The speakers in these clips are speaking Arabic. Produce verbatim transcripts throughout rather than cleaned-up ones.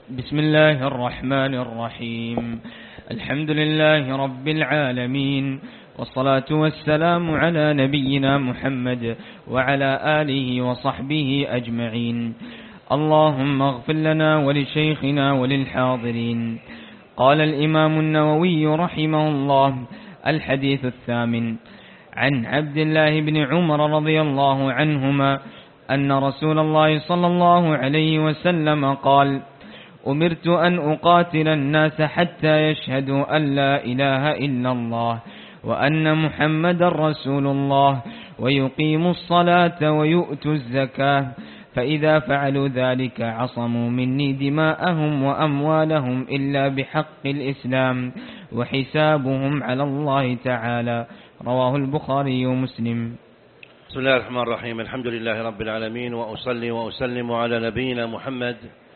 بسم الله الرحمن الرحيم. الحمد لله رب العالمين، والصلاة والسلام على نبينا محمد وعلى آله وصحبه أجمعين. اللهم اغفر لنا ولشيخنا وللحاضرين. قال الإمام النووي رحمه الله: الحديث الثامن، عن عبد الله بن عمر رضي الله عنهما أن رسول الله صلى الله عليه وسلم قال: أمرت أن أقاتل الناس حتى يشهدوا أن لا إله إلا الله وأن محمد رسول الله ويقيموا الصلاة ويؤتوا الزكاة، فإذا فعلوا ذلك عصموا مني دماءهم وأموالهم إلا بحق الإسلام وحسابهم على الله تعالى. رواه البخاري ومسلم. بسم الله الرحمن الرحيم. الحمد لله رب العالمين، وأصلي وأسلم على نبينا محمد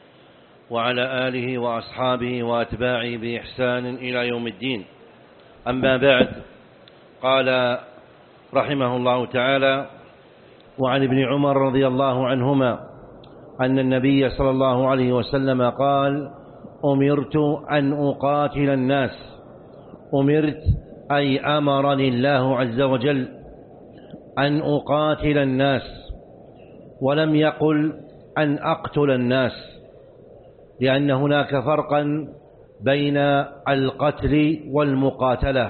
وعلى آله وأصحابه وأتباعه بإحسان إلى يوم الدين. أما بعد، قال رحمه الله تعالى: وعن ابن عمر رضي الله عنهما أن النبي صلى الله عليه وسلم قال: أمرت أن أقاتل الناس. أمرت أي أمرني الله عز وجل أن أقاتل الناس، ولم يقل أن أقتل الناس، لأن هناك فرقا بين القتل والمقاتلة.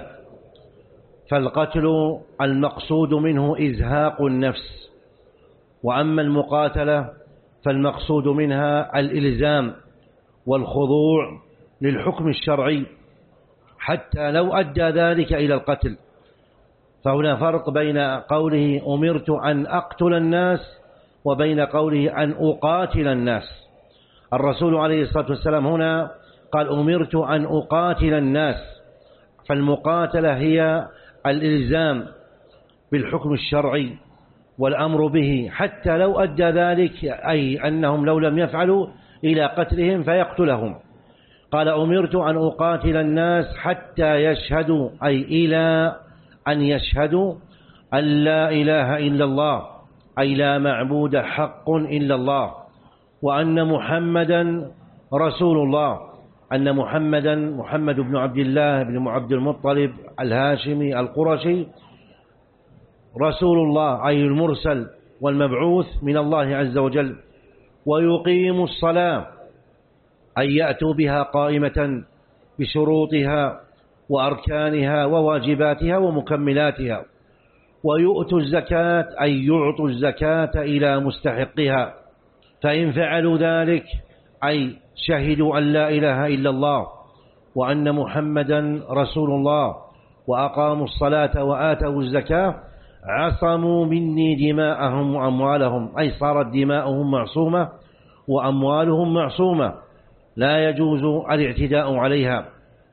فالقتل المقصود منه إزهاق النفس، وأما المقاتلة فالمقصود منها الإلزام والخضوع للحكم الشرعي حتى لو أدى ذلك إلى القتل. فهنا فرق بين قوله أمرت أن أقتل الناس وبين قوله أن أقاتل الناس. الرسول عليه الصلاة والسلام هنا قال: أمرت أن أقاتل الناس، فالمقاتلة هي الإلزام بالحكم الشرعي والأمر به حتى لو أدى ذلك، أي أنهم لو لم يفعلوا إلى قتلهم فيقتلهم. قال: أمرت أن أقاتل الناس حتى يشهدوا، أي إلى أن يشهدوا أن لا إله إلا الله، أي لا معبود حق إلا الله، وأن محمدا رسول الله، أن محمدا محمد بن عبد الله بن عبد المطلب الهاشمي القرشي رسول الله، أي المرسل والمبعوث من الله عز وجل. ويقيم الصلاة، أي يأتوا بها قائمة بشروطها وأركانها وواجباتها ومكملاتها. ويؤتوا الزكاة، أي يعطوا الزكاة إلى مستحقها، فإن فعلوا ذلك أي شهدوا أن لا إله إلا الله وأن محمدا رسول الله وأقاموا الصلاة وآتوا الزكاة، عصموا مني دماءهم وأموالهم، أي صارت دماؤهم معصومة وأموالهم معصومة، لا يجوز الاعتداء عليها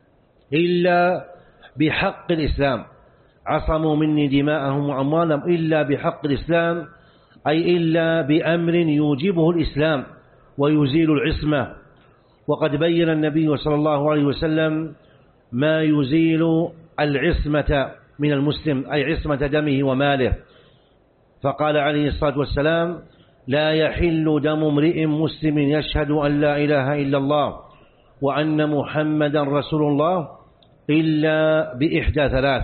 إلا بحق الإسلام. عصموا مني دماءهم وأموالهم إلا بحق الإسلام، أي إلا بأمر يوجبه الإسلام ويزيل العصمة. وقد بين النبي صلى الله عليه وسلم ما يزيل العصمة من المسلم، أي عصمة دمه وماله، فقال عليه الصلاة والسلام: لا يحل دم امرئ مسلم يشهد أن لا إله إلا الله وأن محمدا رسول الله إلا بإحدى ثلاث: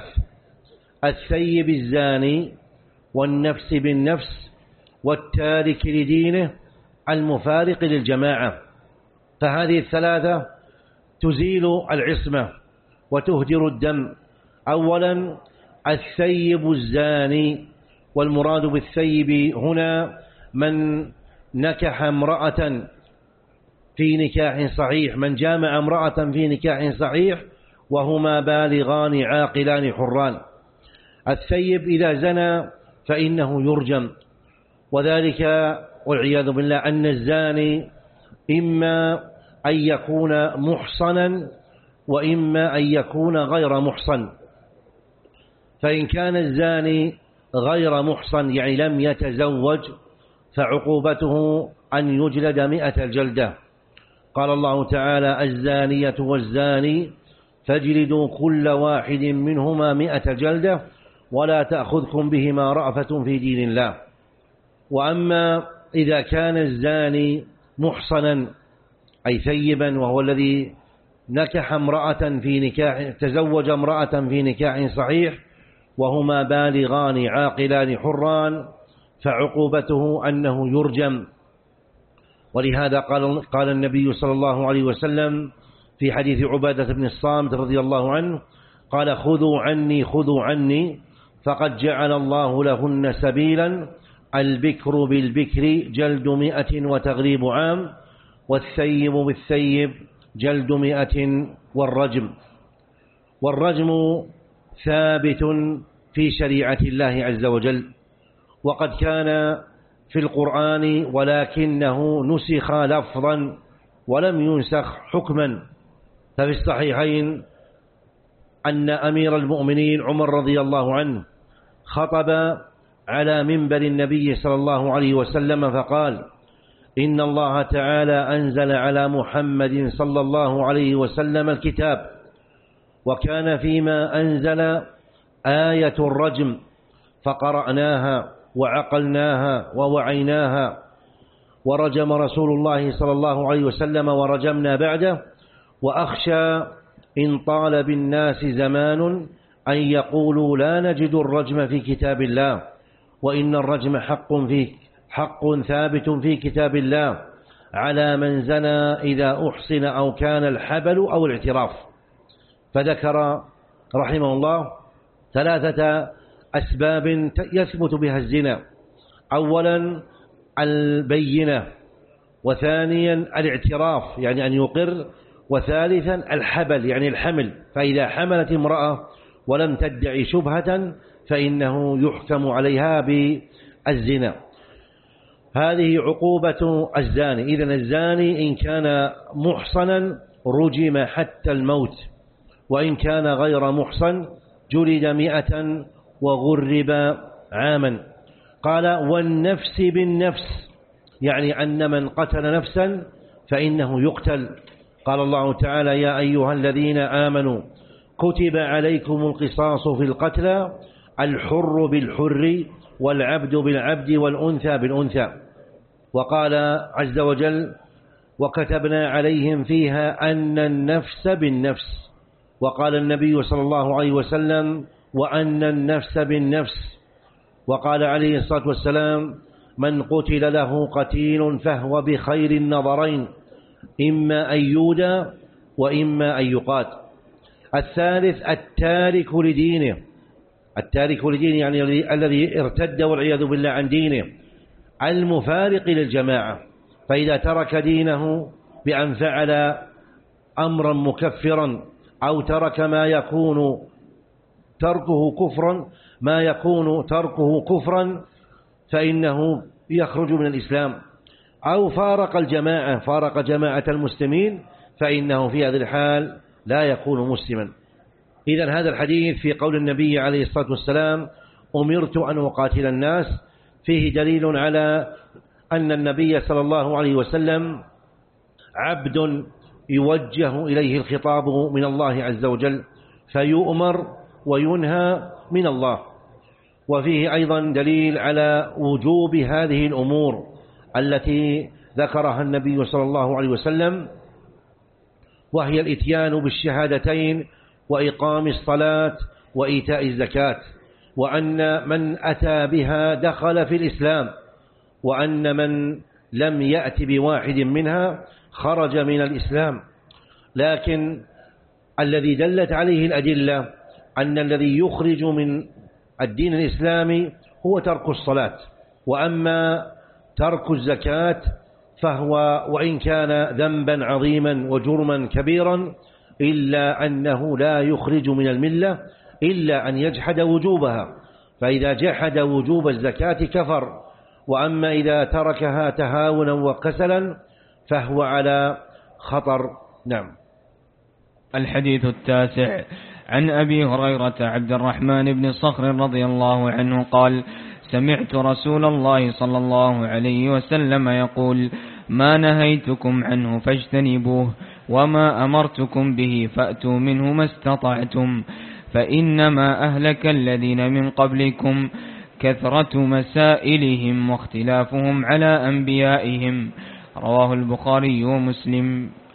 الثيب الزاني، والنفس بالنفس، والتارك لدينه، المفارق للجماعة. فهذه الثلاثة تزيل العصمة وتهدر الدم. أولا الثيب الزاني، والمراد بالثيب هنا من نكح امرأة في نكاح صحيح، من جامع امرأة في نكاح صحيح وهما بالغان عاقلان حران. الثيب إذا زنى فإنه يرجم، وذلك والعياذ بالله أن الزاني إما أن يكون محصنا وإما أن يكون غير محصن. فإن كان الزاني غير محصن، يعني لم يتزوج، فعقوبته أن يجلد مئة الجلدة. قال الله تعالى: الزانية والزاني فاجلدوا كل واحد منهما مئة جلدة ولا تأخذكم بهما رأفة في دين الله. وأما إذا كان الزاني محصنا أي ثيبا، وهو الذي نكح امرأة في نكاح تزوج امرأة في نكاح صحيح وهما بالغان عاقلان حران، فعقوبته أنه يرجم. ولهذا قال, قال النبي صلى الله عليه وسلم في حديث عبادة بن الصامت رضي الله عنه قال: خذوا عني خذوا عني فقد جعل الله لهن سبيلا، البكر بالبكر جلد مئة وتغريب عام، والثيب بالثيب جلد مئة والرجم. والرجم ثابت في شريعة الله عز وجل، وقد كان في القرآن ولكنه نسخ لفظا ولم ينسخ حكما. ففي الصحيحين أن أمير المؤمنين عمر رضي الله عنه خطب على منبر النبي صلى الله عليه وسلم فقال: إن الله تعالى أنزل على محمد صلى الله عليه وسلم الكتاب، وكان فيما أنزل آية الرجم، فقرأناها وعقلناها ووعيناها، ورجم رسول الله صلى الله عليه وسلم ورجمنا بعده، وأخشى إن طال بالناس زمان أن يقولوا لا نجد الرجم في كتاب الله، وإن الرجم حق في حق ثابت في كتاب الله على من زنى إذا أحصن أو كان الحبل أو الاعتراف. فذكر رحمه الله ثلاثة أسباب يثبت بها الزنا: أولا البينة، وثانيا الاعتراف يعني أن يقر، وثالثا الحبل يعني الحمل، فإذا حملت امرأة ولم تدعي شبهة فإنه يحكم عليها بالزنا. هذه عقوبة الزاني. إذن الزاني إن كان محصنا رجم حتى الموت، وإن كان غير محصن جلد مئة وغرب عاما. قال: والنفس بالنفس، يعني أن من قتل نفسا فإنه يقتل. قال الله تعالى: يا أيها الذين آمنوا كتب عليكم القصاص في القتلى، الحر بالحر والعبد بالعبد والأنثى بالأنثى. وقال عز وجل: وكتبنا عليهم فيها أن النفس بالنفس. وقال النبي صلى الله عليه وسلم: وأن النفس بالنفس. وقال عليه الصلاة والسلام: من قتل له قتيل فهو بخير النظرين، إما أن يودى وإما أن يقات. الثالث التارك لدينه، التارك لدينه يعني الذي ارتد والعياذ بالله عن دينه، المفارق للجماعة. فإذا ترك دينه بأن فعل أمرا مكفرا أو ترك ما يكون تركه كفرا ما يكون تركه كفرا فإنه يخرج من الإسلام، أو فارق الجماعة فارق جماعة المسلمين فإنه في هذه الحال لا يكون مسلما. إذن هذا الحديث في قول النبي عليه الصلاة والسلام: أمرت أن أقاتل الناس، فيه دليل على أن النبي صلى الله عليه وسلم عبد يوجه إليه الخطاب من الله عز وجل، فيؤمر وينهى من الله. وفيه أيضا دليل على وجوب هذه الأمور التي ذكرها النبي صلى الله عليه وسلم، وهي الإتيان بالشهادتين وإقام الصلاة وإيتاء الزكاة، وأن من أتى بها دخل في الإسلام، وأن من لم يأت بواحد منها خرج من الإسلام. لكن الذي دلت عليه الأدلة أن الذي يخرج من الدين الإسلامي هو ترك الصلاة، وأما ترك الزكاة فهو وإن كان ذنبا عظيما وجرما كبيرا إلا أنه لا يخرج من الملة إلا أن يجحد وجوبها، فإذا جحد وجوب الزكاة كفر، وأما إذا تركها تهاونا وكسلا فهو على خطر. نعم. الحديث التاسع عن أبي هريرة عبد الرحمن بن صخر رضي الله عنه قال: سمعت رسول الله صلى الله عليه وسلم يقول: ما نهيتكم عنه فاجتنبوه، وما أمرتكم به فأتوا منه ما استطعتم، فإنما أهلك الذين من قبلكم كثرة مسائلهم واختلافهم على أنبيائهم. رواه البخاري ومسلم.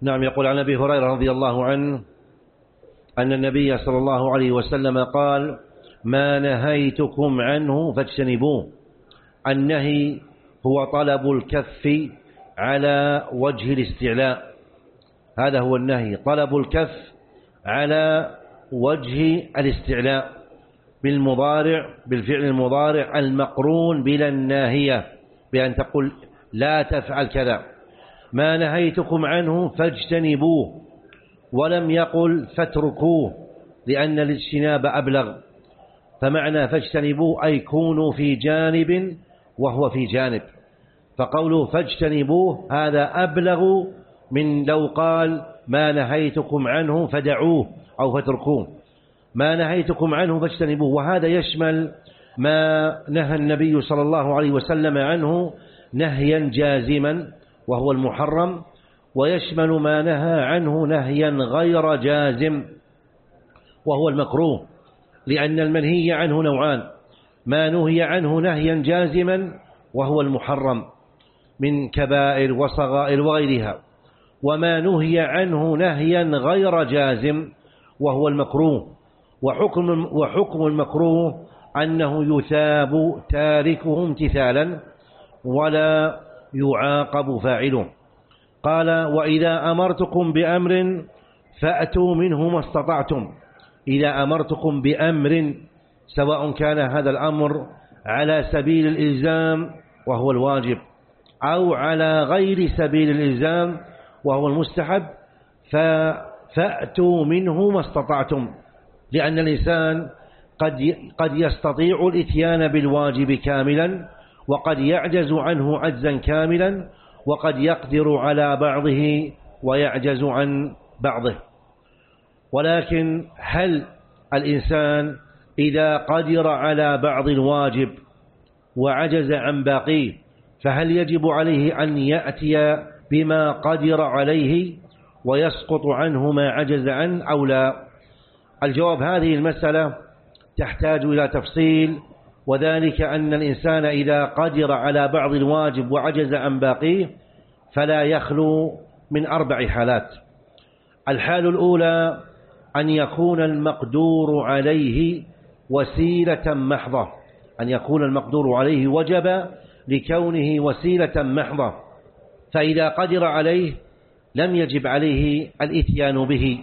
نعم. يقول عن أبي هريرة رضي الله عنه أن النبي صلى الله عليه وسلم قال: ما نهيتكم عنه فاجتنبوه. النهي هو طلب الكف على وجه الاستعلاء، هذا هو النهي، طلب الكف على وجه الاستعلاء بالمضارع، بالفعل المضارع المقرون بلا الناهية، بأن تقول لا تفعل كذا. ما نهيتكم عنه فاجتنبوه، ولم يقل فاتركوه لأن الاجتناب أبلغ، فمعنى فاجتنبوه أي كونوا في جانب وهو في جانب، فقوله فاجتنبوه هذا أبلغ من لو قال ما نهيتكم عنه فدعوه أو فاتركوه. ما نهيتكم عنه فاجتنبوه، وهذا يشمل ما نهى النبي صلى الله عليه وسلم عنه نهيا جازما وهو المحرم، ويشمل ما نهى عنه نهيا غير جازم وهو المكروه، لأن المنهي عنه نوعان: ما نهي عنه نهيا جازما وهو المحرم من كبائر وصغائر وغيرها، وما نهي عنه نهيا غير جازم وهو المكروه. وحكم, وحكم المكروه أنه يثاب تاركه امتثالا ولا يعاقب فاعله. قال: وإذا أمرتكم بأمر فأتوا منه ما استطعتم. إذا أمرتكم بأمر، سواء كان هذا الأمر على سبيل الإلزام وهو الواجب أو على غير سبيل الإلزام وهو المستحب، فأتوا منه ما استطعتم، لأن الإنسان قد قد يستطيع الإتيان بالواجب كاملا، وقد يعجز عنه عجزا كاملا، وقد يقدر على بعضه ويعجز عن بعضه. ولكن هل الإنسان إذا قدر على بعض الواجب وعجز عن باقيه، فهل يجب عليه أن يأتي بما قدر عليه ويسقط عنه ما عجز عنه أو لا؟ الجواب: هذه المسألة تحتاج إلى تفصيل، وذلك أن الإنسان إذا قدر على بعض الواجب وعجز عن باقيه فلا يخلو من أربع حالات. الحال الأولى أن يكون المقدور عليه وسيلة محضة، أن يكون المقدور عليه وجب لكونه وسيلة محضة، فإذا قدر عليه لم يجب عليه الإتيان به.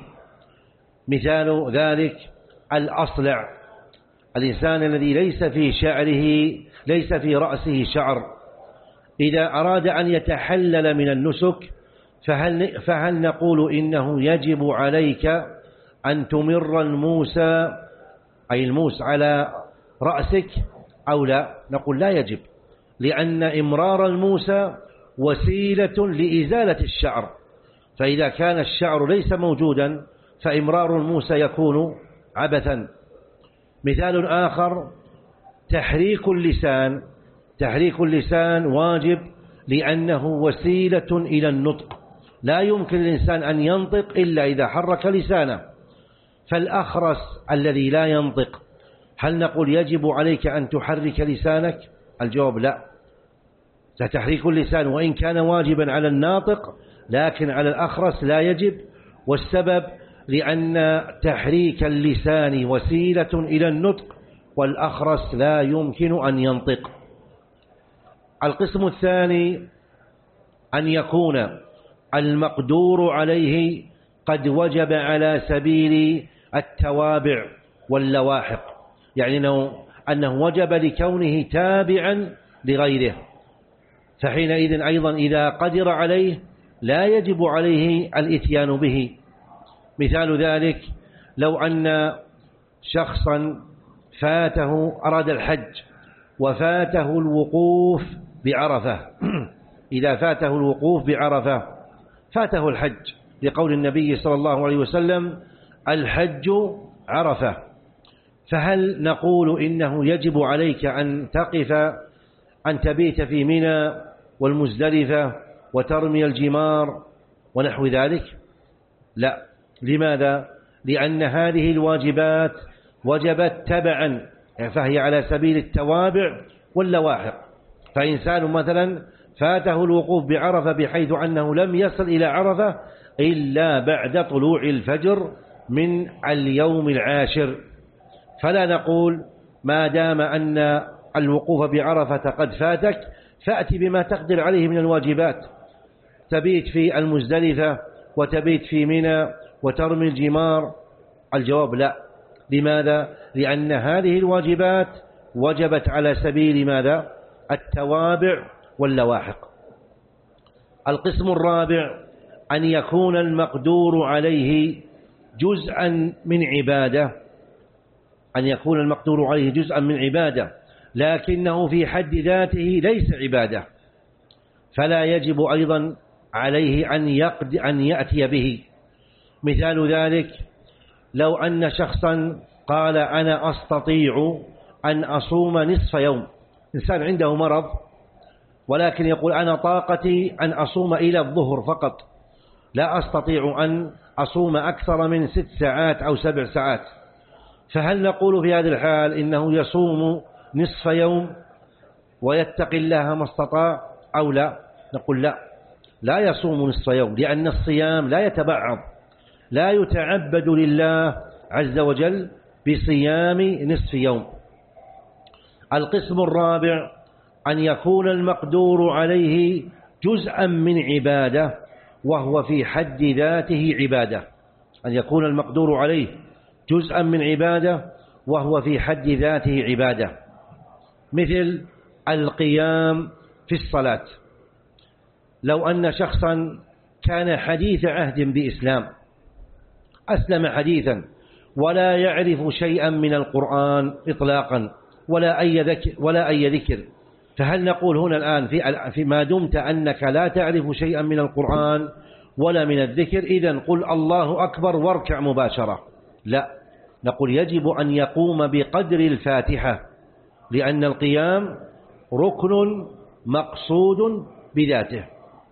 مثال ذلك الأصلع، الإنسان الذي ليس في شعره ليس في رأسه شعر، إذا أراد أن يتحلل من النسك فهل, فهل نقول إنه يجب عليك أن تمر الموس أي الموس على رأسك أو لا؟ نقول لا يجب، لأن إمرار الموس وسيلة لإزالة الشعر، فإذا كان الشعر ليس موجودا فإمرار الموس يكون عبثا. مثال آخر تحريك اللسان، تحريك اللسان واجب لأنه وسيلة إلى النطق، لا يمكن الإنسان أن ينطق إلا إذا حرك لسانه. فالأخرس الذي لا ينطق، هل نقول يجب عليك أن تحرك لسانك؟ الجواب لا، فتحريك اللسان وإن كان واجبا على الناطق لكن على الأخرس لا يجب، والسبب لأن تحريك اللسان وسيلة إلى النطق والأخرس لا يمكن أن ينطق. القسم الثاني أن يكون المقدور عليه قد وجب على سبيل التوابع واللواحق، يعني أنه وجب لكونه تابعا لغيره، فحينئذ أيضا إذا قدر عليه لا يجب عليه الإتيان به. مثال ذلك لو أن شخصا فاته أراد الحج وفاته الوقوف بعرفة إذا فاته الوقوف بعرفة فاته الحج، لقول النبي صلى الله عليه وسلم الحج عرفة، فهل نقول إنه يجب عليك أن تقف أن تبيت في منى والمزدلفة وترمي الجمار ونحو ذلك؟ لا. لماذا؟ لأن هذه الواجبات وجبت تبعا، فهي على سبيل التوابع واللواحق. فإنسان مثلا فاته الوقوف بعرفة بحيث أنه لم يصل إلى عرفة إلا بعد طلوع الفجر من اليوم العاشر. فلا نقول ما دام أن الوقوف بعرفة قد فاتك فأتي بما تقدر عليه من الواجبات، تبيت في المزدلفة وتبيت في منى وترمي الجمار. الجواب لا. لماذا؟ لأن هذه الواجبات وجبت على سبيل ماذا؟ التوابع واللواحق. القسم الرابع أن يكون المقدور عليه جزءا من عبادة، أن يكون المقدور عليه جزءا من عبادة لكنه في حد ذاته ليس عبادة، فلا يجب أيضا عليه أن يقد أن يأتي به. مثال ذلك لو أن شخصا قال أنا أستطيع أن أصوم نصف يوم، إنسان عنده مرض ولكن يقول أنا طاقتي أن أصوم إلى الظهر فقط، لا أستطيع أن أصوم أكثر من ست ساعات أو سبع ساعات، فهل نقول في هذه الحال إنه يصوم نصف يوم ويتقي الله ما استطاع أو لا؟ نقول لا، لا يصوم نصف يوم، لأن الصيام لا يتبعض، لا يتعبد لله عز وجل بصيام نصف يوم. القسم الرابع أن يكون المقدور عليه جزءا من عبادة وهو في حد ذاته عبادة، أن يكون المقدور عليه جزءا من عبادة وهو في حد ذاته عبادة، مثل القيام في الصلاة. لو أن شخصا كان حديث عهد بإسلام، أسلم حديثا ولا يعرف شيئا من القرآن إطلاقا ولا أي ذكر, ولا أي ذكر، فهل نقول هنا الآن في ما دمت أنك لا تعرف شيئا من القرآن ولا من الذكر إذن قل الله أكبر واركع مباشرة؟ لا، نقول يجب أن يقوم بقدر الفاتحة، لأن القيام ركن مقصود بذاته.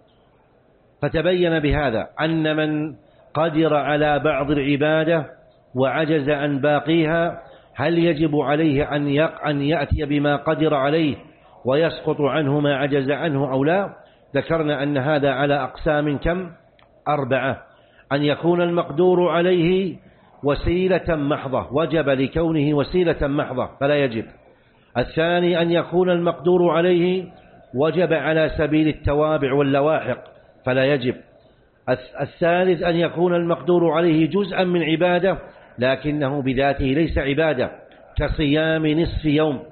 فتبين بهذا أن من قدر على بعض العبادة وعجز عن باقيها هل يجب عليه أن يأتي بما قدر عليه ويسقط عنه ما عجز عنه أو لا؟ ذكرنا أن هذا على أقسام كم؟ أربعة. أن يكون المقدور عليه وسيلة محضة، وجب لكونه وسيلة محضة فلا يجب. الثاني أن يكون المقدور عليه وجب على سبيل التوابع واللواحق فلا يجب. الثالث أن يكون المقدور عليه جزءا من عبادة لكنه بذاته ليس عبادة كصيام نصف يوم.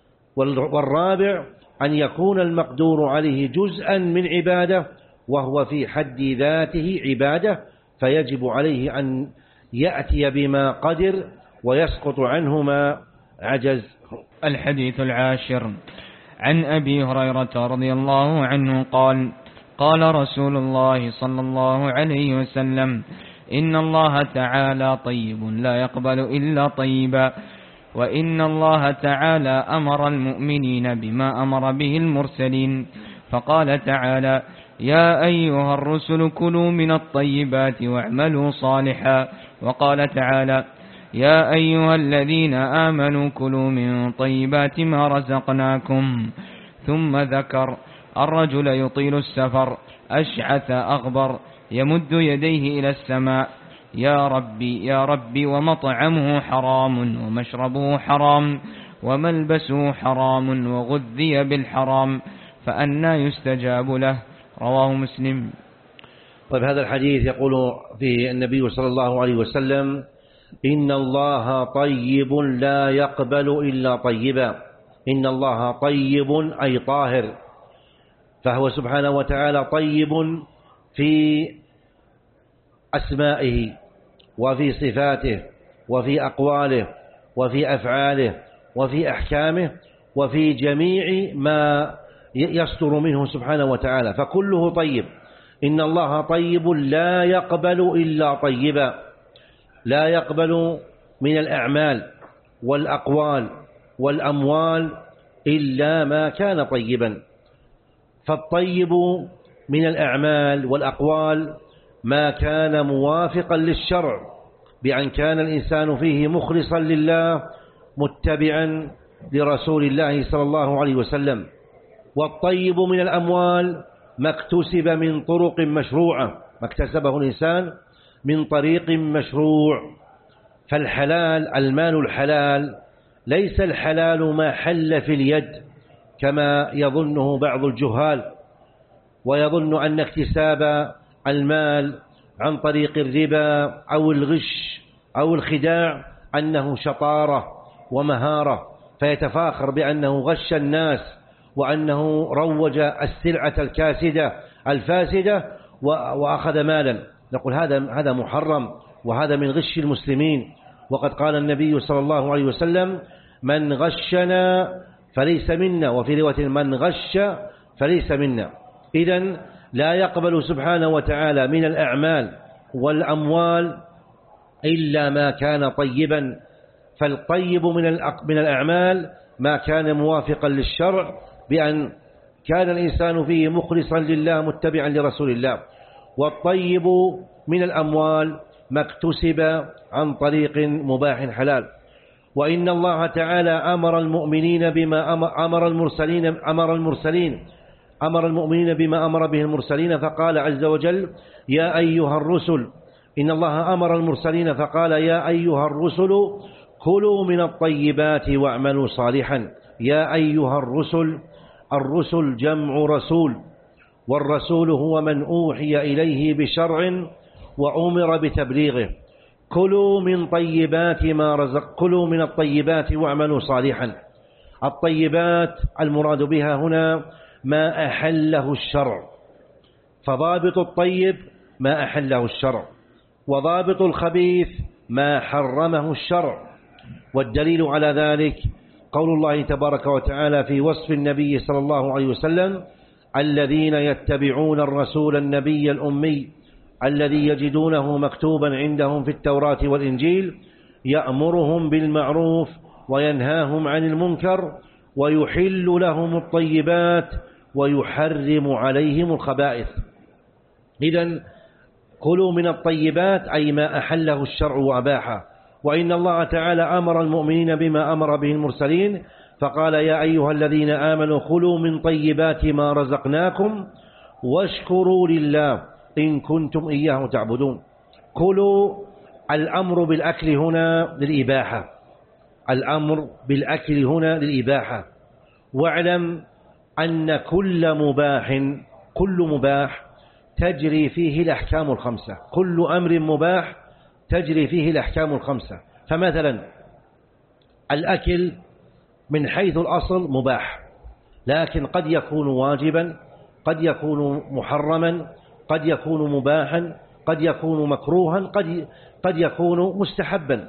والرابع أن يكون المقدور عليه جزءا من عبادة وهو في حد ذاته عبادة فيجب عليه أن يأتي بما قدر ويسقط عنه ما عجز. الحديث العاشر عن أبي هريرة رضي الله عنه قال قال رسول الله صلى الله عليه وسلم إن الله تعالى طيب لا يقبل إلا طيبا، وإن الله تعالى أمر المؤمنين بما أمر به المرسلين، فقال تعالى يا أيها الرسل كلوا من الطيبات واعملوا صالحا، وقال تعالى يا أيها الذين آمنوا كلوا من طيبات ما رزقناكم، ثم ذكر الرجل يطيل السفر أشعث أغبر يمد يديه إلى السماء يا ربي يا ربي ومطعمه حرام ومشربه حرام وملبسه حرام وغذي بالحرام فأنى يستجاب له، رواه مسلم. طيب هذا الحديث يقول في النبي صلى الله عليه وسلم إن الله طيب لا يقبل إلا طيبا. إن الله طيب أي طاهر، فهو سبحانه وتعالى طيب في أسمائه وفي صفاته وفي أقواله وفي أفعاله وفي أحكامه وفي جميع ما يصدر منه سبحانه وتعالى، فكله طيب. إن الله طيب لا يقبل إلا طيبا، لا يقبل من الأعمال والأقوال والأموال إلا ما كان طيبا. فالطيب من الأعمال والأقوال ما كان موافقا للشرع بأن كان الإنسان فيه مخلصا لله متبعا لرسول الله صلى الله عليه وسلم. والطيب من الأموال ما اكتسب من طرق مشروعة ما اكتسبه الإنسان من طريق مشروع. فالحلال المال الحلال ليس الحلال ما حل في اليد كما يظنه بعض الجهال، ويظن أن اكتساب المال عن طريق الربا أو الغش أو الخداع أنه شطارة ومهارة، فيتفاخر بأنه غش الناس وأنه روج السلعة الكاسدة الفاسدة وأخذ مالا. نقول هذا هذا محرم، وهذا من غش المسلمين. وقد قال النبي صلى الله عليه وسلم: من غشنا فليس منا، وفي رواية من غش فليس منا. إذن لا يقبل سبحانه وتعالى من الأعمال والأموال إلا ما كان طيبا. فالطيب من الأعمال ما كان موافقا للشرع، بأن كان الإنسان فيه مخلصا لله متبعا لرسول الله. والطيب من الأموال ما اكتسب عن طريق مباح حلال. وإن الله تعالى أمر المؤمنين بما أمر المرسلين أمر المرسلين أمر المؤمنين بما أمر به المرسلين، فقال عز وجل: يا أيها الرسل. إن الله أمر المرسلين فقال: يا أيها الرسل كلوا من الطيبات واعملوا صالحا. يا أيها الرسل، الرسل جمع رسول، والرسول هو من أوحي إليه بشرع وأمر بتبليغه. كلوا من طيبات ما رزق كلوا من الطيبات واعملوا صالحا. الطيبات المراد بها هنا ما أحله الشرع، فضابط الطيب ما أحله الشرع، وضابط الخبيث ما حرمه الشرع. والدليل على ذلك قول الله تبارك وتعالى في وصف النبي صلى الله عليه وسلم: الذين يتبعون الرسول النبي الأمي الذي يجدونه مكتوبا عندهم في التوراة والإنجيل يأمرهم بالمعروف وينهاهم عن المنكر ويحل لهم الطيبات ويحرم عليهم الخبائث. إذن كلوا من الطيبات أي ما أحله الشرع وأباحه. وإن الله تعالى أمر المؤمنين بما أمر به المرسلين، فقال: يا أيها الذين آمنوا كلوا من طيبات ما رزقناكم واشكروا لله إن كنتم إياه تعبدون. كلوا، الأمر بالأكل هنا للإباحة، الأمر بالأكل هنا للإباحة. واعلم أن كل مباح كل مباح تجري فيه الأحكام الخمسة، كل أمر مباح تجري فيه الأحكام الخمسة. فمثلا الأكل من حيث الأصل مباح، لكن قد يكون واجبا، قد يكون محرما، قد يكون مباحا، قد يكون مكروها، قد قد يكون مستحبا.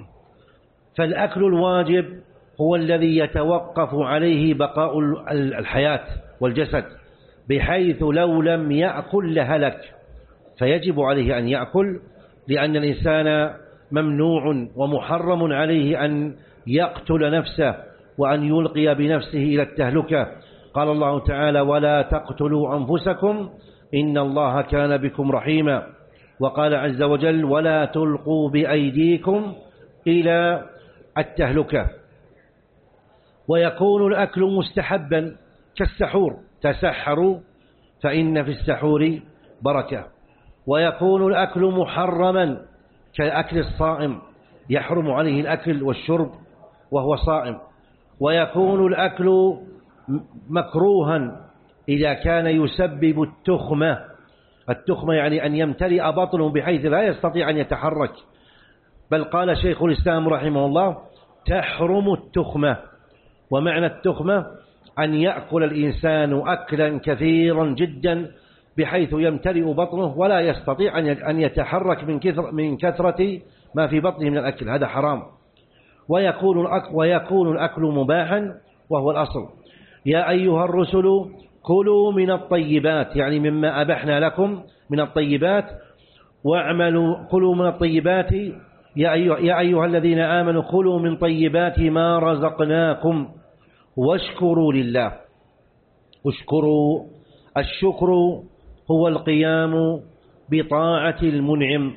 فالأكل الواجب هو الذي يتوقف عليه بقاء الحياة والجسد، بحيث لو لم يأكل لهلك، فيجب عليه أن يأكل، لأن الإنسان ممنوع ومحرم عليه أن يقتل نفسه وأن يلقي بنفسه إلى التهلكة. قال الله تعالى: ولا تقتلوا أنفسكم إن الله كان بكم رحيما. وقال عز وجل: ولا تلقوا بأيديكم إلى التهلكة. ويكون الأكل مستحبا كالسحور: تسحروا فإن في السحور بركة. ويكون الأكل محرما كأكل الصائم، يحرم عليه الأكل والشرب وهو صائم. ويكون الأكل مكروها إذا كان يسبب التخمة. التخمة يعني أن يمتلئ بطنه بحيث لا يستطيع أن يتحرك. بل قال شيخ الإسلام رحمه الله: تحرم التخمة. ومعنى التخمة أن يأكل الإنسان أكلا كثيرا جدا بحيث يمتلئ بطنه ولا يستطيع أن يتحرك من كثر من كثرة ما في بطنه من الأكل، هذا حرام. ويكون الأكل, ويكون الأكل مباحا وهو الأصل. يا أيها الرسل كلوا من الطيبات، يعني مما أبحنا لكم من الطيبات، واعملوا كلوا من الطيبات. يا أيها, يا أيها الذين آمنوا كلوا من طيبات ما رزقناكم واشكروا لله. اشكروا، الشكر هو القيام بطاعة المنعم،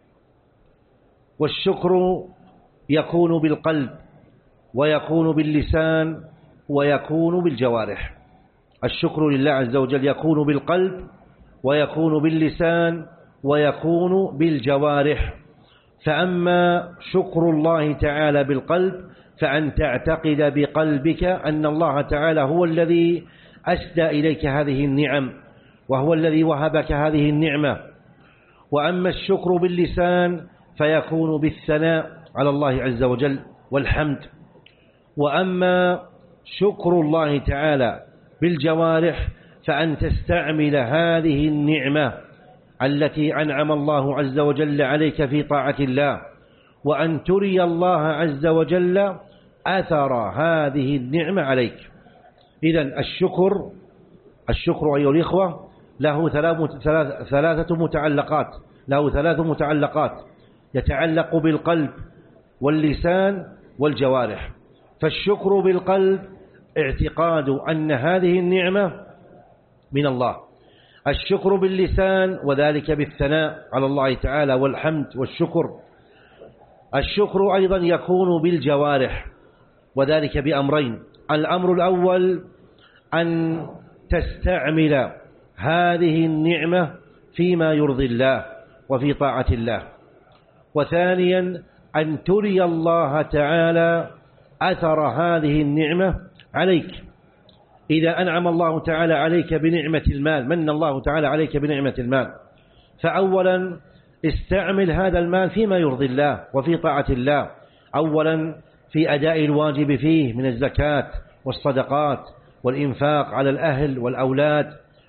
والشكر يكون بالقلب ويكون باللسان ويكون بالجوارح. الشكر لله عز وجل يكون بالقلب ويكون باللسان ويكون بالجوارح. فأما شكر الله تعالى بالقلب فأن تعتقد بقلبك أن الله تعالى هو الذي أسدى إليك هذه النعم، وهو الذي وهبك هذه النعمة. وأما الشكر باللسان فيكون بالثناء على الله عز وجل والحمد. وأما شكر الله تعالى بالجوارح فأن تستعمل هذه النعمة التي أنعم الله عز وجل عليك في طاعة الله، وأن تري الله عز وجل أثر هذه النعمة عليك. إذن الشكر الشكر أيها الإخوة له ثلاثة متعلقات له ثلاث متعلقات يتعلق بالقلب واللسان والجوارح. فالشكر بالقلب اعتقاد أن هذه النعمة من الله. الشكر باللسان وذلك بالثناء على الله تعالى والحمد والشكر. الشكر أيضا يكون بالجوارح وذلك بأمرين. الأمر الأول أن تستعمل هذه النعمة فيما يرضي الله وفي طاعة الله. وثانيا أن تري الله تعالى أثر هذه النعمة عليك. إذا أنعم الله تعالى عليك بنعمة المال، من الله تعالى عليك بنعمة المال، فأولا استعمل هذا المال فيما يرضي الله وفي طاعة الله. أولا في أداء الواجب فيه من الزكاة والصدقات والإنفاق على الأهل والأولاد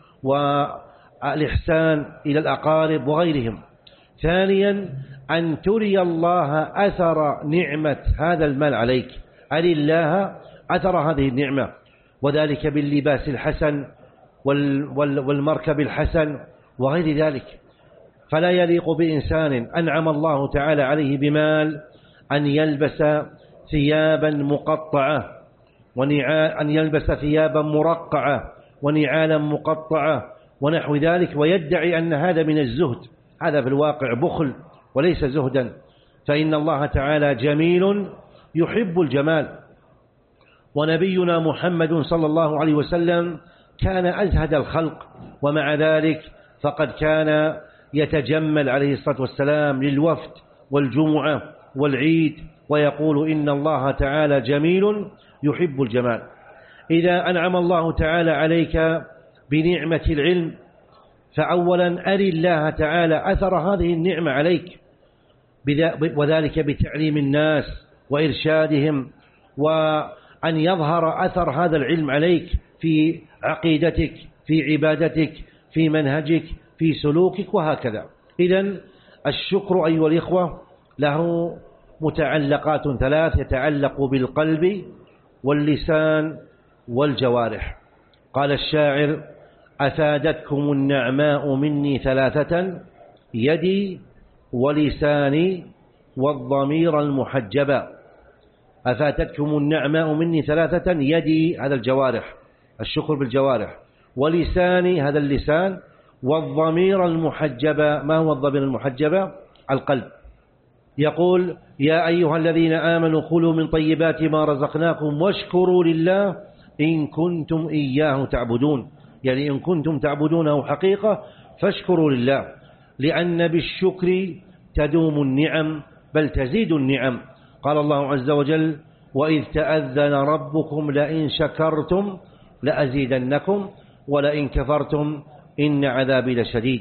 والإحسان إلى الأقارب وغيرهم. ثانيا أن تري الله أثر نعمة هذا المال عليك، أري الله أثر هذه النعمة، وذلك باللباس الحسن والمركب الحسن وغير ذلك. فلا يليق بإنسان أنعم الله تعالى عليه بمال أن يلبس ثيابا مقطعة أن يلبس ثيابا مرقعة ونعالا مقطعة ونحو ذلك، ويدعي أن هذا من الزهد. هذا في الواقع بخل وليس زهدا، فإن الله تعالى جميل يحب الجمال. ونبينا محمد صلى الله عليه وسلم كان أزهد الخلق، ومع ذلك فقد كان يتجمل عليه الصلاة والسلام للوفد والجمعة والعيد، ويقول إن الله تعالى جميل يحب الجمال. إذا أنعم الله تعالى عليك بنعمة العلم فأولا أري الله تعالى أثر هذه النعمة عليك، وذلك بتعليم الناس وإرشادهم، وأن يظهر أثر هذا العلم عليك في عقيدتك، في عبادتك، في منهجك، في سلوكك، وهكذا. إذن الشكر أيها الإخوة له متعلقات ثلاث، يتعلق بالقلب واللسان والجوارح. قال الشاعر: أفادتكم النعماء مني ثلاثة، يدي ولساني والضمير المحجبا. أفادتكم النعماء مني ثلاثة، يدي هذا الجوارح، الشكر بالجوارح، ولساني هذا اللسان، والضمير المحجبا. ما هو الضمير المحجبا؟ القلب. يقول: يا أيها الذين آمنوا كلوا من طيبات ما رزقناكم واشكروا لله إن كنتم إياه تعبدون. يعني إن كنتم تعبدونه حقيقة فاشكروا لله، لأن بالشكر تدوم النعم بل تزيد النعم. قال الله عز وجل: وإذ تأذن ربكم لئن شكرتم لأزيدنكم ولئن كفرتم إن عذابي لشديد.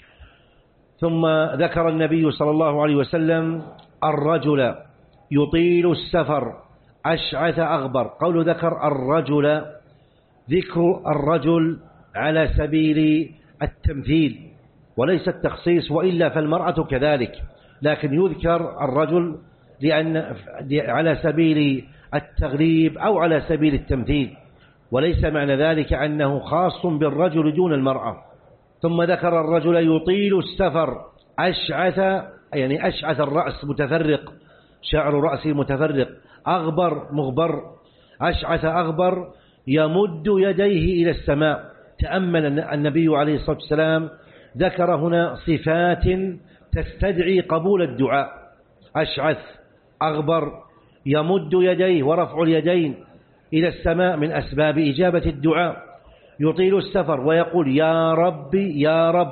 ثم ذكر النبي صلى الله عليه وسلم الرجل يطيل السفر أشعث أغبر. قول ذكر الرجل، ذكر الرجل على سبيل التمثيل وليس التخصيص، وإلا فالمرأة كذلك، لكن يذكر الرجل لأن على سبيل التغليب أو على سبيل التمثيل، وليس معنى ذلك أنه خاص بالرجل دون المرأة. ثم ذكر الرجل يطيل السفر أشعث، يعني أشعث الرأس متفرق، شعر رأسه متفرق، أغبر مغبر، أشعث أغبر يمد يديه إلى السماء. تأمل النبي عليه الصلاة والسلام ذكر هنا صفات تستدعي قبول الدعاء: أشعث أغبر، يمد يديه، ورفع اليدين إلى السماء من أسباب إجابة الدعاء. يطيل السفر ويقول: يا ربي يا رب،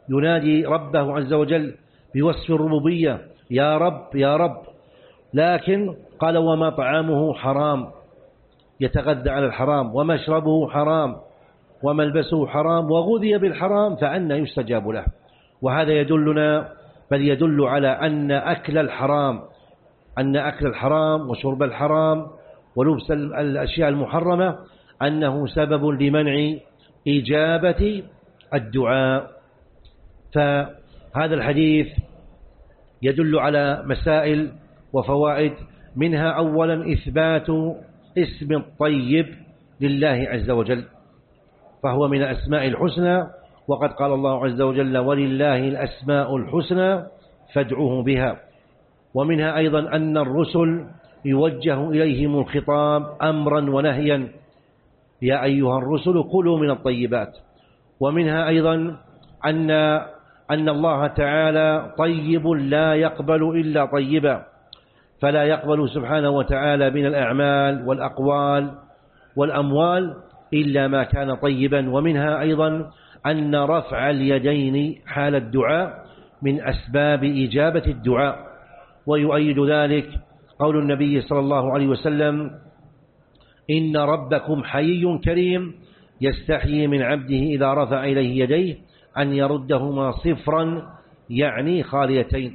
ينادي ربه عز وجل بوصف الربوبية يا رب يا رب، لكن قال وما طعامه حرام، يتغذى على الحرام، ومشربه حرام، وملبسه حرام، وغذي بالحرام، فأنى يستجاب له. وهذا يدلنا بل يدل على أن أكل الحرام أن أكل الحرام وشرب الحرام ولبس الأشياء المحرمة أنه سبب لمنع إجابة الدعاء. فهذا الحديث يدل على مسائل وفوائد، منها أولا إثبات اسم الطيب لله عز وجل، فهو من الأسماء الحسنى، وقد قال الله عز وجل ولله الأسماء الحسنى فادعوه بها. ومنها أيضا أن الرسل يوجه إليهم الخطاب أمرا ونهيا، يا أيها الرسل كلوا من الطيبات. ومنها أيضا أن أن الله تعالى طيب لا يقبل إلا طيبا، فلا يقبل سبحانه وتعالى من الأعمال والأقوال والأموال إلا ما كان طيبا. ومنها أيضا أن رفع اليدين حال الدعاء من أسباب إجابة الدعاء، ويؤيد ذلك قول النبي صلى الله عليه وسلم إن ربكم حيي كريم يستحيي من عبده إذا رفع إليه يديه أن يردهما صفرا، يعني خاليتين.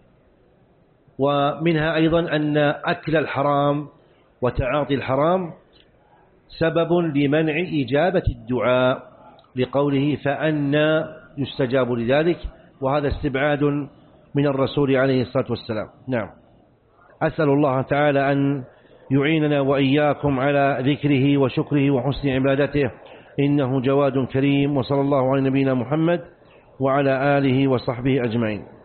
ومنها أيضا أن أكل الحرام وتعاطي الحرام سبب لمنع إجابة الدعاء، لقوله فأنى يستجاب لذلك، وهذا استبعاد من الرسول عليه الصلاة والسلام. نعم. أسأل الله تعالى أن يعيننا وإياكم على ذكره وشكره وحسن عبادته، إنه جواد كريم. وصلى الله على نبينا محمد وعلى آله وصحبه أجمعين.